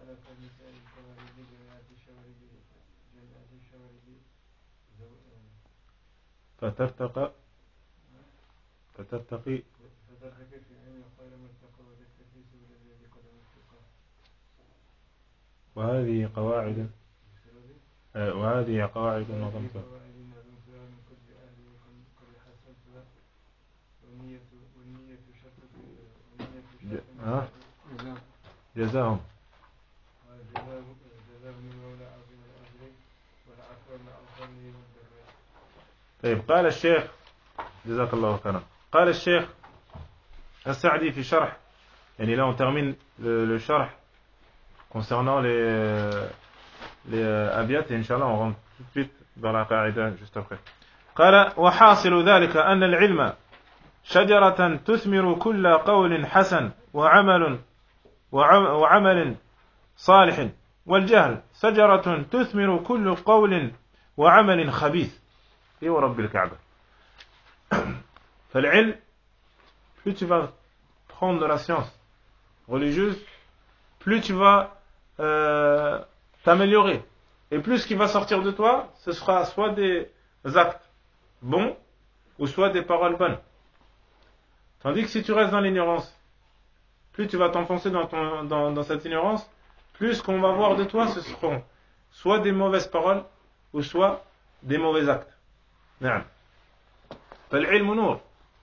فترتقي وهذه قواعد نظمتها. جزاهم طيب. قال الشيخ جزاك الله خيرا. قال الشيخ السعدي في شرح، يعني là on termine le sharh concernant les abiyat et Inch'Allah on rentre tout de suite dans la qaïda juste après. قال وحاصل ذلك أن العلم شجرة تثمر كل قول حسن وعمل صالح، والجهل شجرة تثمر كل قول وعمل خبيث. إيه ورب الكعبة. فالعلم, plus tu vas prendre de la science religieuse, plus tu vas t'améliorer. Et plus ce qui va sortir de toi, ce sera soit des actes bons, ou soit des paroles bonnes. Tandis que si tu restes dans l'ignorance, plus tu vas t'enfoncer dans cette ignorance, plus ce qu'on va voir de toi, ce seront soit des mauvaises paroles, ou soit des mauvais actes. نعم. فالعلم نور.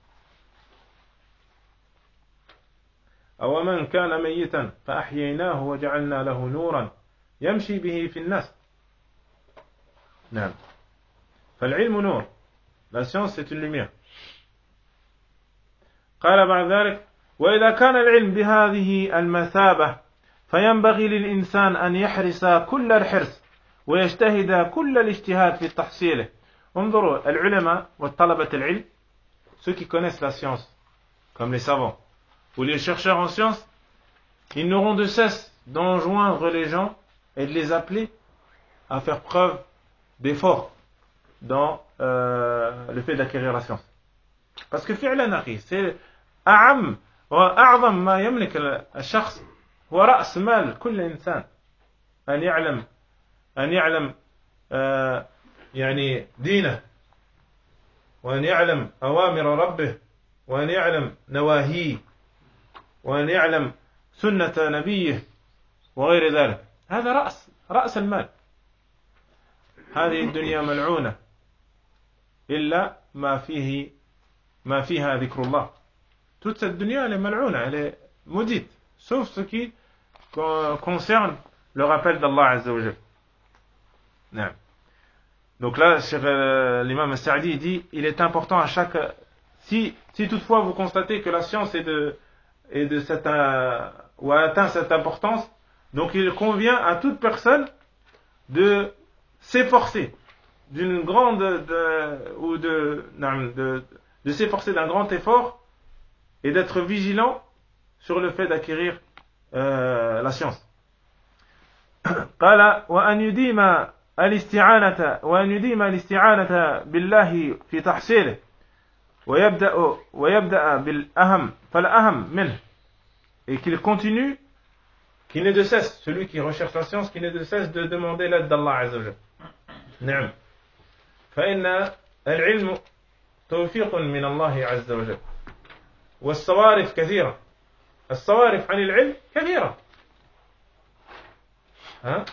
أو من كان ميتا فأحييناه وجعلنا له نورا يمشي به في الناس. نعم. فالعلم نور. La science c'est une lumière. قال بعد ذلك وإذا كان العلم بهذه المثابة فينبغي للإنسان أن يحرص كل الحرص ويجتهد كل الاجتهاد في تحصيله. انظروا العلماء والطلبة العلم, ceux qui connaissent la science comme les savants ou les chercheurs en sciences, ils n'auront de cesse d'enjoindre les gens et de les appeler à faire preuve d'effort dans le fait d'acquérir la science. Parce que فعلا أخي c'est أعم وأعظم ما يملك الشخص هو رأس مال كل إنسان أن يعلم يعني دينه, وأن يعلم أوامر ربه, وأن يعلم نواهيه, وأن يعلم سنة نبيه وغير ذلك. هذا رأس المال. هذه الدنيا ملعونة إلا ما فيها ذكر الله. Toute cette dunya elle est mal'ouna, elle est maudite, sauf ce qui concerne le rappel d'Allah Azza wa Jal. Non. Donc là, l'imam al-Sa'di dit, il est important à chaque... Si toutefois vous constatez que la science ou a atteint cette importance, donc il convient à toute personne de s'efforcer d'une grande... de s'efforcer d'un grand effort et d'être vigilant sur le fait d'acquérir la science. قال وأن يديم الاستعانة بالله في تحصيله ويبدأ بالأهم فالأهم منه, et qu'il continue, qu'il n'ait de cesse, celui qui recherche la science, qu'il n'ait de cesse de demander l'aide d'Allah Azza wa Jal. نعم. فإن العلم توفيق من الله عز وجل والصوارف كثيرة. الصوارف عن العلم كثيرة. Hein?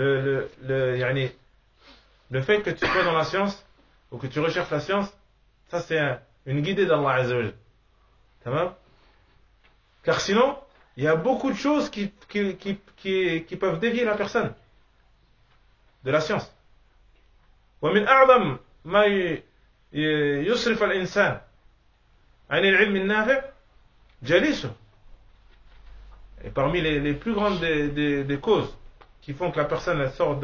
Le fait que tu sois dans la science ou que tu recherches la science, ça c'est une guidée d'Allah Azza wa Jal. Tamam? Car sinon, il y a beaucoup de choses qui peuvent dévier la personne de la science. ومن أعظم ما يصرف الإنسان عن العلم النافع جليسه. Et parmi les plus grandes des causes qui font que la personne elle sort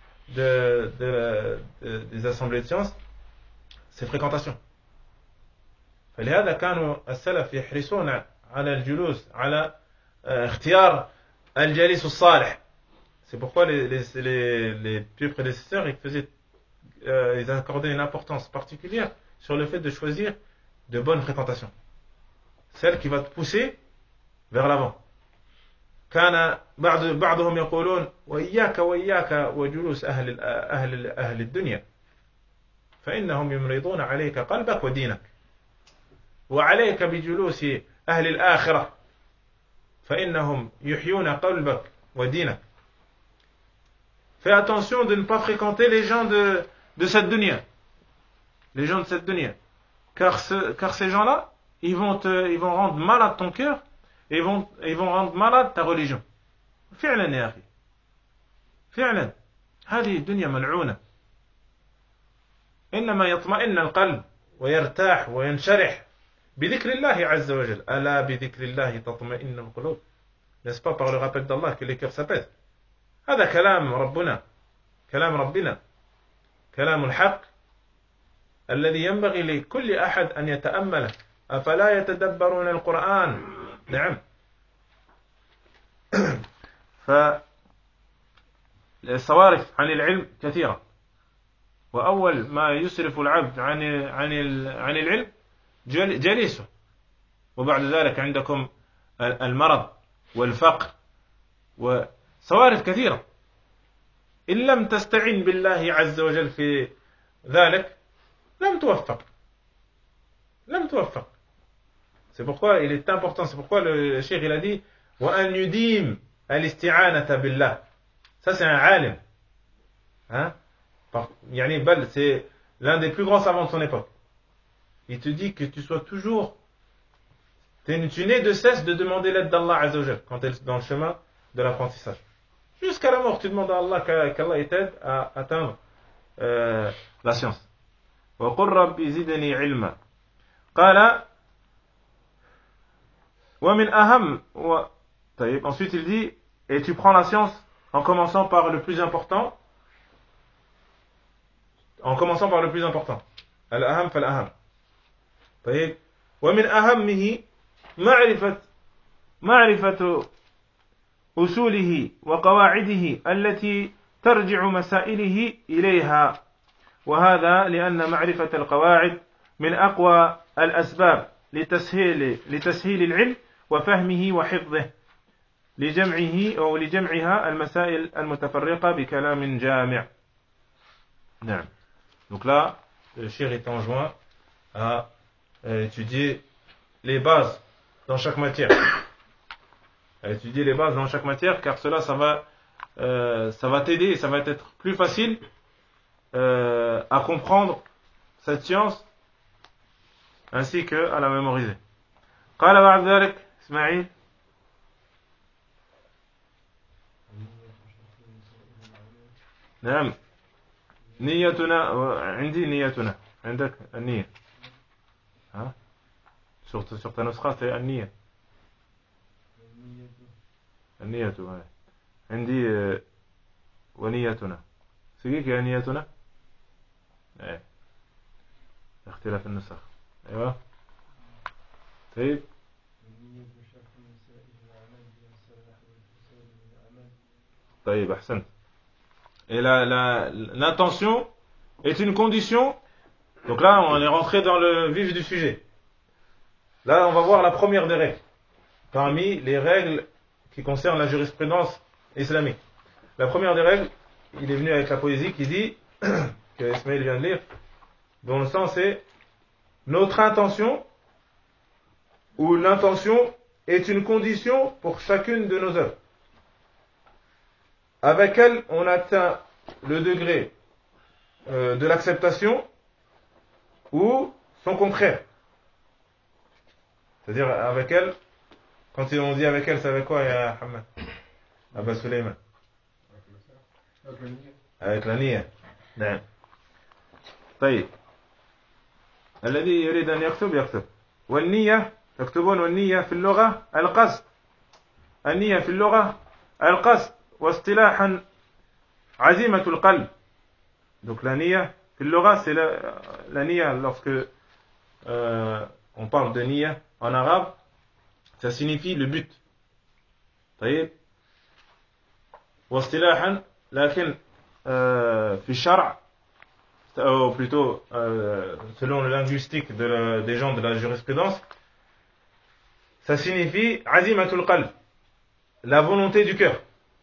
des assemblées de sciences, c'est fréquentation. فلهذا كانوا السلف يحرصون على الجلوس على اختيار الجليس الصالح. C'est pourquoi les pieux prédécesseurs ils accordaient une importance particulière sur le fait de choisir de bonnes fréquentations, celle qui va te pousser vers l'avant. كان بعضهم يقولون وإياك وإياك وجلوس أهل الدنيا فإنهم يمرضون عليك قلبك ودينك وعليك بجلوس أهل الآخرة فإنهم يحيون قلبك ودينك. Fais attention de ne pas fréquenter les gens de cette dunya, les gens de cette dunya, car ces gens-là, ils vont rendre malade ton cœur et ils vont rendre malade ta religion. فعلا يا أخي فعلا هذه الدنيا ملعونة. إنما يطمئن القلب ويرتاح وينشرح بذكر الله عز وجل. ألا بذكر الله تطمئن القلوب. N'est-ce pas par le rappel d'Allah que les cœurs s'apaisent. هذا كلام ربنا كلام ربنا كلام الحق الذي ينبغي لكل أحد أن يتأمله. أفلا يتدبرون القرآن. نعم. فالصوارف عن العلم كثيرة وأول ما يسرف العبد عن العلم جليسه وبعد ذلك عندكم المرض والفقر وصوارف كثيرة. إن لم تستعن بالله عز وجل في ذلك لم توفق. C'est pourquoi il est important, c'est pourquoi le cheikh il a dit وأن يديم الاستعانة بالله. Ça c'est un alim. Hein? يعني بل c'est l'un des plus grands savants de son époque. Il te dit que tu sois toujours tu n'aies de cesse de demander l'aide d'Allah Azza wa Jal quand tu es dans le chemin de l'apprentissage. Jusqu'à la mort, tu demandes à Allah qu'Allah t'aide à atteindre la science. وقل رب زدني علما. قال ومن أهم طيب. Ensuite il dit et tu prends la science en commençant par le plus important. الأهم فالأهم. طيب ومن أهمه معرفة أصوله وقواعده التي ترجع مسائله إليها. وهذا لأن معرفة القواعد من أقوى الأسباب لتسهيل العلم وفهمه وحفظه لجمعها المسائل المتفرقة بكلام جامع. نعم. Donc là, le cheikh est enjoint à étudier les bases dans chaque matière. Car cela, ça va t'aider et ça va être plus facile à comprendre cette science ainsi qu'à la mémoriser. قال بعد ذلك إسماعيل نعم نيتنا عندي نيتنا عندك النية ها sur ta نسخة c'est النية عندي ونيتنا سيجيك يا نيتنا اختلاف النسخ ايوه طيب طيب أحسنت. Et l'intention est une condition. Donc là, on est rentré dans le vif du sujet. Là, on va voir la première des règles. Parmi les règles qui concernent la jurisprudence islamique. La première des règles, il est venu avec la poésie qui dit, que Ismaël vient de lire, dont le sens est notre intention, ou l'intention est une condition pour chacune de nos œuvres. Avec elle, on atteint le degré de l'acceptation ou son contraire. C'est-à-dire avec elle, quand on dit avec elle, c'est avec quoi, ya Hamad Abba Suleiman? Avec la niya. نعم. طيب. الذي يريد أن يكتب. والنية تكتبون والنية في اللغة القصد. النية في اللغة القصد. واصطلاحا عزيمة القلب. Donc la niya في اللغة c'est la niya lorsque on parle de niya en arabe ça signifie le but. طيب. واصطلاحا لكن في الشرع ou plutôt selon le linguistique des gens de la jurisprudence ça signifie عزيمة القلب. la volonté du cœur.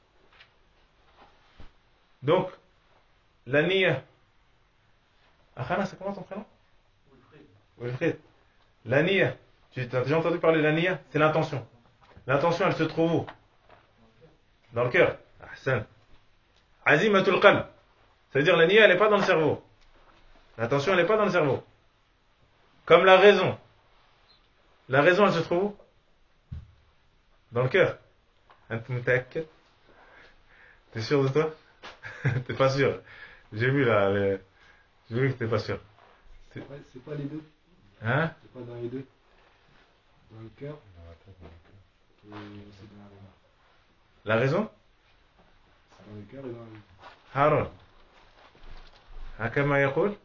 Donc, la niya. Akhana, c'est comment ton prénom? Wilfried. La niya. Tu as déjà entendu parler de la niya? C'est l'intention. L'intention, elle se trouve où? Dans le cœur. Ahsan. Azimatul qalb. C'est-à-dire la niya, elle n'est pas dans le cerveau. L'intention, elle n'est pas dans le cerveau. Comme la raison. La raison, elle se trouve où? Dans le cœur. T'es sûr de toi? T'es pas sûr. J'ai vu là, j'ai vu que t'es pas sûr. C'est pas les deux. Hein? C'est pas dans les deux. Dans le cœur. Et c'est dans la raison. La raison? C'est dans le cœur et dans la raison. Haroun. Hakama yaqul.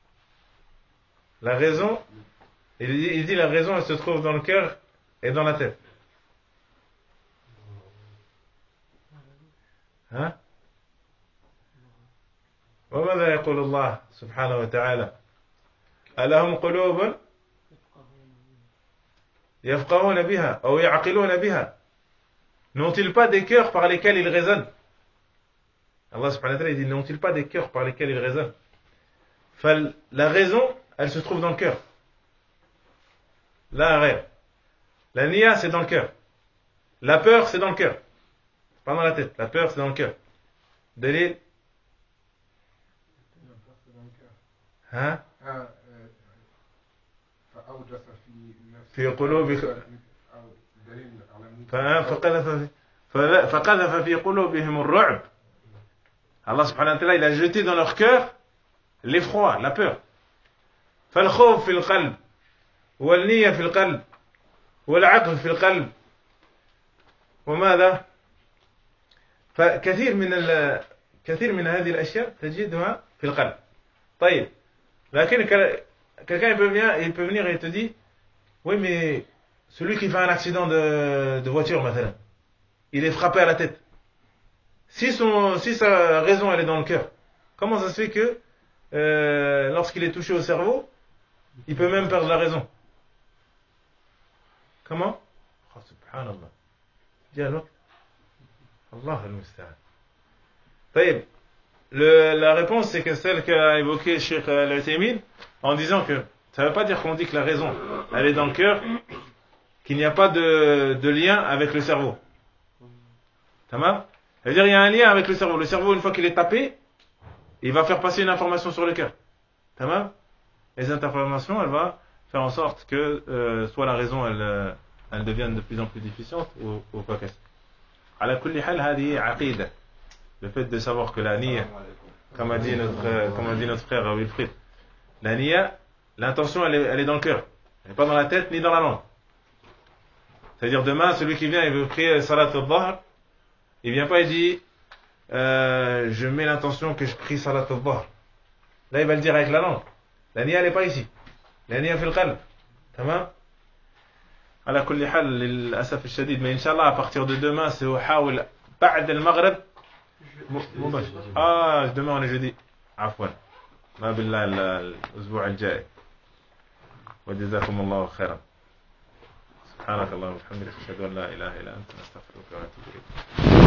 La raison, il dit la raison, elle se trouve dans le cœur et dans la tête. Hein? وماذا يقول الله سبحانه وتعالى ألهم قلوب يفقهون بها أو يعقلون بها n'ont-ils pas des cœurs par lesquels ils raisonnent? Allah subhanahu wa ta'ala dit n'ont-ils pas des cœurs par lesquels ils raisonnent? La raison, elle se trouve dans le cœur. La niya, c'est dans le cœur. La peur, c'est dans le cœur. C'est pas dans la tête. La peur, c'est dans le cœur. Dalil? Hein? في قلوبهم فقذف في قلوبهم الرعب. Allah subhanahu wa ta'ala, il a jeté dans leur cœur l'effroi, la peur. فالخوف في القلب والنية في القلب والعقل في القلب وماذا؟ فكثير كثير من هذه الأشياء تجدها في القلب. طيب. لكن quelqu'un il peut venir et il te dit oui mais celui qui fait un accident de voiture maintenant, il est frappé à la tête. Si sa raison elle est dans le cœur, comment ça se fait que lorsqu'il est touché au cerveau, il peut même perdre la raison? Comment? Oh, subhanallah. Dis alors. Allah al-Musta'an. طيب. La réponse, c'est que celle qu'a évoquée Cheikh Al-Uthaymin, en disant que ça ne veut pas dire qu'on dit que la raison, elle est dans le cœur, qu'il n'y a pas de lien avec le cerveau. Tamam? Ça veut dire qu'il y a un lien avec le cerveau. Le cerveau, une fois qu'il est tapé, il va faire passer une information sur le cœur. Tamam? Et cette information, elle va faire en sorte que soit la raison, elle devienne de plus en plus déficiente, ou quoi qu'est-ce. Ala kulli hal, hadi aqida. Le fait de savoir que la niya, comme a dit notre frère Wilfried, la niya, l'intention elle est dans le cœur, elle n'est pas dans la tête ni dans la langue. C'est-à-dire demain, celui qui vient, il veut prier salat al-dhahr, il vient pas et dit je mets l'intention que je prie salat al-dhahr. Là il va le dire avec la langue. La niya elle n'est pas ici. La niya fil qalb. Tamam? Ala kulli hal, للأسف الشديد, mais Inch'Allah à partir de demain, c'est au حاول بعد المغرب. demain on est jeudi. عفوا. ما بالله الأسبوع الجاي. وجزاكم الله خيرا. سبحانك اللهم وبحمدك أشهد أن لا إله إلا أنت نستغفرك ونتوب إليك.